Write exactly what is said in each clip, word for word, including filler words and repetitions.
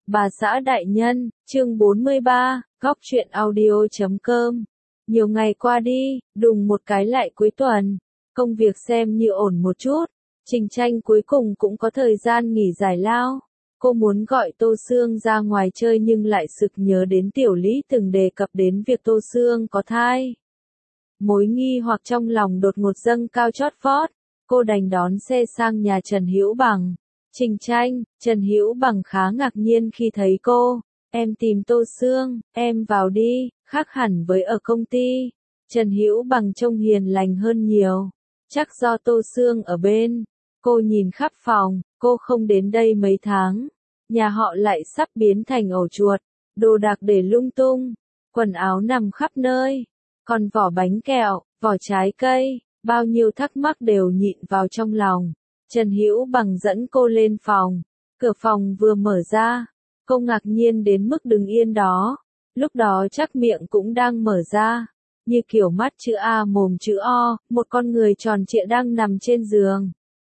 Bà xã đại nhân, chương bốn mươi ba, góc truyện audio chấm com. Nhiều ngày qua đi, đùng một cái lại cuối tuần, công việc xem như ổn một chút, Trình Tranh cuối cùng cũng có thời gian nghỉ giải lao. Cô muốn gọi Tô Sương ra ngoài chơi nhưng lại sực nhớ đến Tiểu Lý từng đề cập đến việc Tô Sương có thai. Mối nghi hoặc trong lòng đột ngột dâng cao chót vót, cô đành đón xe sang nhà Trần Hữu Bằng. Trình Tranh, Trần Hữu Bằng khá ngạc nhiên khi thấy cô. Em tìm Tô Sương, em vào đi, khác hẳn với ở công ty. Trần Hữu Bằng trông hiền lành hơn nhiều. Chắc do Tô Sương ở bên. Cô nhìn khắp phòng, cô không đến đây mấy tháng. Nhà họ lại sắp biến thành ổ chuột. Đồ đạc để lung tung. Quần áo nằm khắp nơi. Còn vỏ bánh kẹo, vỏ trái cây, bao nhiêu thắc mắc đều nhịn vào trong lòng. Trần Hữu Bằng dẫn cô lên phòng. Cửa phòng vừa mở ra. Cô ngạc nhiên đến mức đứng yên đó. Lúc đó chắc miệng cũng đang mở ra. Như kiểu mắt chữ A mồm chữ O, một con người tròn trịa đang nằm trên giường.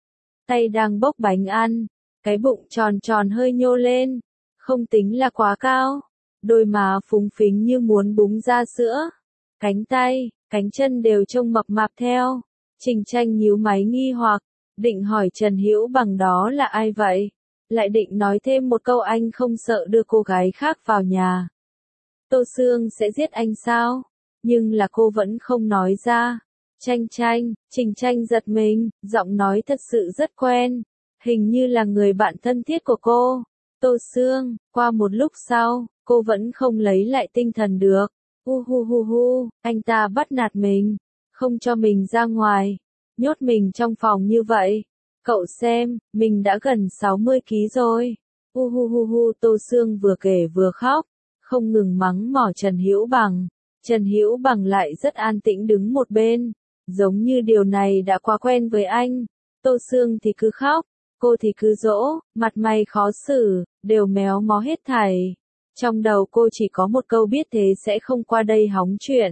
Tay đang bốc bánh ăn. Cái bụng tròn tròn hơi nhô lên. Không tính là quá cao. Đôi má phúng phính như muốn búng ra sữa. Cánh tay, cánh chân đều trông mập mạp theo. Trình Tranh nhíu máy nghi hoặc. Định hỏi Trần Hữu Bằng đó là ai vậy? Lại định nói thêm một câu anh không sợ đưa cô gái khác vào nhà. Tô Sương sẽ giết anh sao? Nhưng là cô vẫn không nói ra. Tranh Tranh, Trình Tranh giật mình, giọng nói thật sự rất quen. Hình như là người bạn thân thiết của cô. Tô Sương, qua một lúc sau, cô vẫn không lấy lại tinh thần được. Hu hu hu hu, anh ta bắt nạt mình. Không cho mình ra ngoài. Nhốt mình trong phòng như vậy. Cậu xem, mình đã gần sáu mươi ký rồi. Hu hu hu hu, Tô Sương vừa kể vừa khóc, không ngừng mắng mỏ Trần Hữu Bằng. Trần Hữu Bằng lại rất an tĩnh đứng một bên, giống như điều này đã quá quen với anh. Tô Sương thì cứ khóc, cô thì cứ dỗ, mặt mày khó xử, đều méo mó hết thảy. Trong đầu cô chỉ có một câu biết thế sẽ không qua đây hóng chuyện.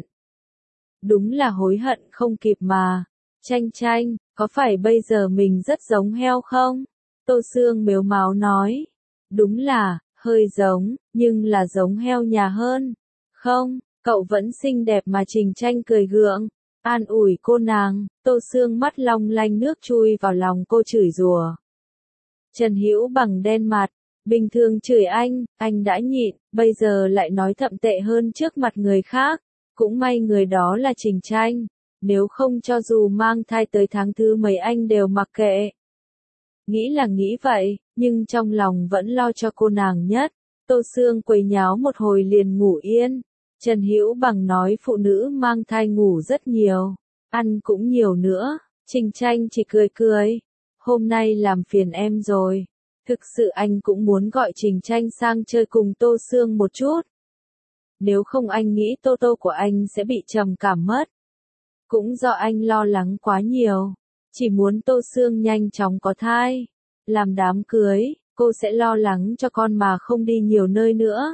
Đúng là hối hận không kịp mà. Tranh Tranh, có phải bây giờ mình rất giống heo không? Tô Sương mếu máo nói. Đúng là, hơi giống, nhưng là giống heo nhà hơn. Không, cậu vẫn xinh đẹp mà. Trình Tranh cười gượng, an ủi cô nàng. Tô Sương mắt long lanh nước chui vào lòng cô chửi rủa. Trần Hữu Bằng đen mặt, bình thường chửi anh, anh đã nhịn, bây giờ lại nói thậm tệ hơn trước mặt người khác. Cũng may người đó là Trình Tranh. Nếu không cho dù mang thai tới tháng thứ mấy anh đều mặc kệ. Nghĩ là nghĩ vậy, nhưng trong lòng vẫn lo cho cô nàng nhất. Tô Sương quấy nháo một hồi liền ngủ yên. Trần Hữu Bằng nói phụ nữ mang thai ngủ rất nhiều, ăn cũng nhiều nữa. Trình Tranh chỉ cười cười. Hôm nay làm phiền em rồi. Thực sự anh cũng muốn gọi Trình Tranh sang chơi cùng Tô Sương một chút. Nếu không anh nghĩ Tô Tô của anh sẽ bị trầm cảm mất. Cũng do anh lo lắng quá nhiều. Chỉ muốn Tô Sương nhanh chóng có thai. Làm đám cưới, cô sẽ lo lắng cho con mà không đi nhiều nơi nữa.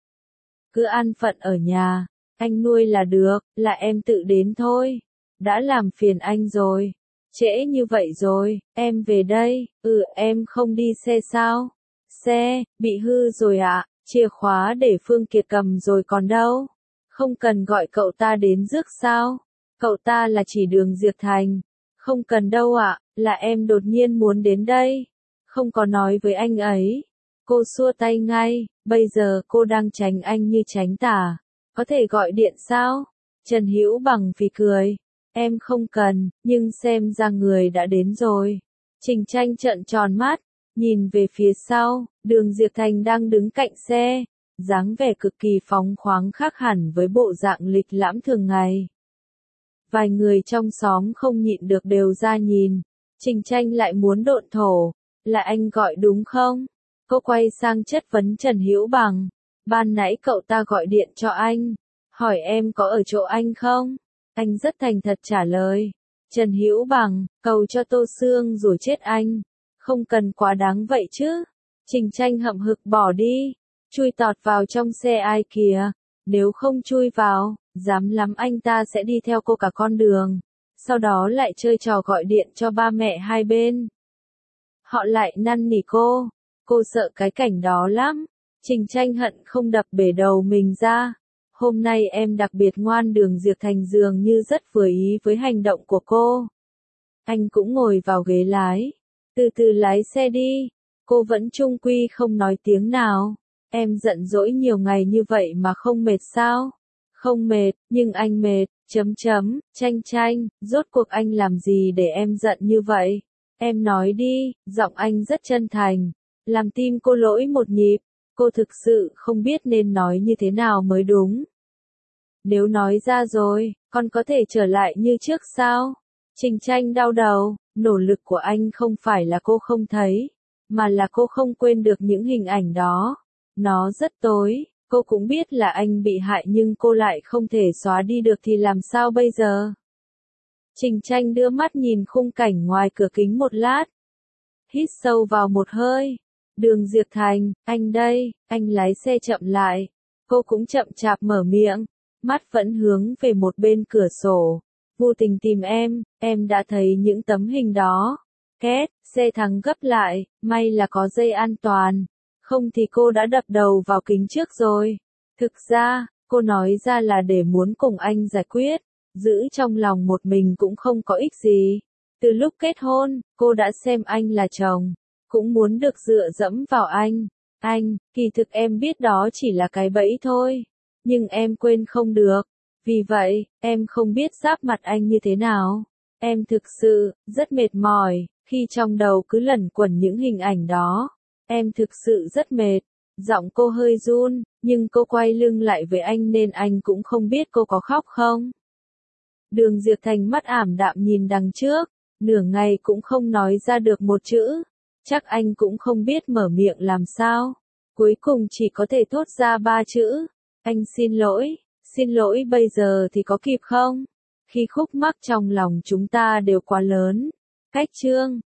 Cứ an phận ở nhà, anh nuôi là được, là em tự đến thôi. Đã làm phiền anh rồi. Trễ như vậy rồi, em về đây. Ừ, em không đi xe sao? Xe, bị hư rồi ạ, chìa khóa để Phương Kiệt cầm rồi còn đâu. Không cần gọi cậu ta đến rước sao? Cậu ta là chỉ đường Diệp Thành. Không cần đâu ạ, là em đột nhiên muốn đến đây. Không có nói với anh ấy. Cô xua tay ngay, bây giờ cô đang tránh anh như tránh tà. Có thể gọi điện sao? Trần Hữu Bằng phì cười. Em không cần, nhưng xem ra người đã đến rồi. Trình Tranh trợn tròn mắt, nhìn về phía sau, đường Diệp Thành đang đứng cạnh xe. Dáng vẻ cực kỳ phóng khoáng khác hẳn với bộ dạng lịch lãm thường ngày. Vài người trong xóm không nhịn được đều ra nhìn. Trình Tranh lại muốn độn thổ. Là anh gọi đúng không? Cô quay sang chất vấn Trần Hữu Bằng. Ban nãy cậu ta gọi điện cho anh. Hỏi em có ở chỗ anh không? Anh rất thành thật trả lời. Trần Hữu Bằng, cầu cho Tô Sương rồi chết anh. Không cần quá đáng vậy chứ. Trình Tranh hậm hực bỏ đi. Chui tọt vào trong xe ai kìa. Nếu không chui vào, dám lắm anh ta sẽ đi theo cô cả con đường. Sau đó lại chơi trò gọi điện cho ba mẹ hai bên. Họ lại năn nỉ cô. Cô sợ cái cảnh đó lắm. Trình Tranh hận không đập bể đầu mình ra. Hôm nay em đặc biệt ngoan, Đường Diệp Thành dường như rất vừa ý với hành động của cô. Anh cũng ngồi vào ghế lái. Từ từ lái xe đi. Cô vẫn chung quy không nói tiếng nào. Em giận dỗi nhiều ngày như vậy mà không mệt sao? Không mệt, nhưng anh mệt, chấm chấm, Tranh Tranh, rốt cuộc anh làm gì để em giận như vậy? Em nói đi, giọng anh rất chân thành, làm tim cô lỗi một nhịp, cô thực sự không biết nên nói như thế nào mới đúng. Nếu nói ra rồi, con có thể trở lại như trước sao? Trình Tranh đau đầu, nỗ lực của anh không phải là cô không thấy, mà là cô không quên được những hình ảnh đó. Nó rất tối, cô cũng biết là anh bị hại nhưng cô lại không thể xóa đi được thì làm sao bây giờ? Trình Tranh đưa mắt nhìn khung cảnh ngoài cửa kính một lát. Hít sâu vào một hơi. Đường Diệp Thành, anh đây, anh lái xe chậm lại. Cô cũng chậm chạp mở miệng, mắt vẫn hướng về một bên cửa sổ. Vô tình tìm em, em đã thấy những tấm hình đó. Két, xe thắng gấp lại, may là có dây an toàn. Không thì cô đã đập đầu vào kính trước rồi. Thực ra, cô nói ra là để muốn cùng anh giải quyết. Giữ trong lòng một mình cũng không có ích gì. Từ lúc kết hôn, cô đã xem anh là chồng. Cũng muốn được dựa dẫm vào anh. Anh, kỳ thực em biết đó chỉ là cái bẫy thôi. Nhưng em quên không được. Vì vậy, em không biết giáp mặt anh như thế nào. Em thực sự, rất mệt mỏi, khi trong đầu cứ lẩn quẩn những hình ảnh đó. Em thực sự rất mệt. Giọng cô hơi run, nhưng cô quay lưng lại với anh nên anh cũng không biết cô có khóc không. Đường Diệp Thành mắt ảm đạm nhìn đằng trước, nửa ngày cũng không nói ra được một chữ. Chắc anh cũng không biết mở miệng làm sao. Cuối cùng chỉ có thể thốt ra ba chữ. Anh xin lỗi, xin lỗi bây giờ thì có kịp không? Khi khúc mắc trong lòng chúng ta đều quá lớn. Cách chương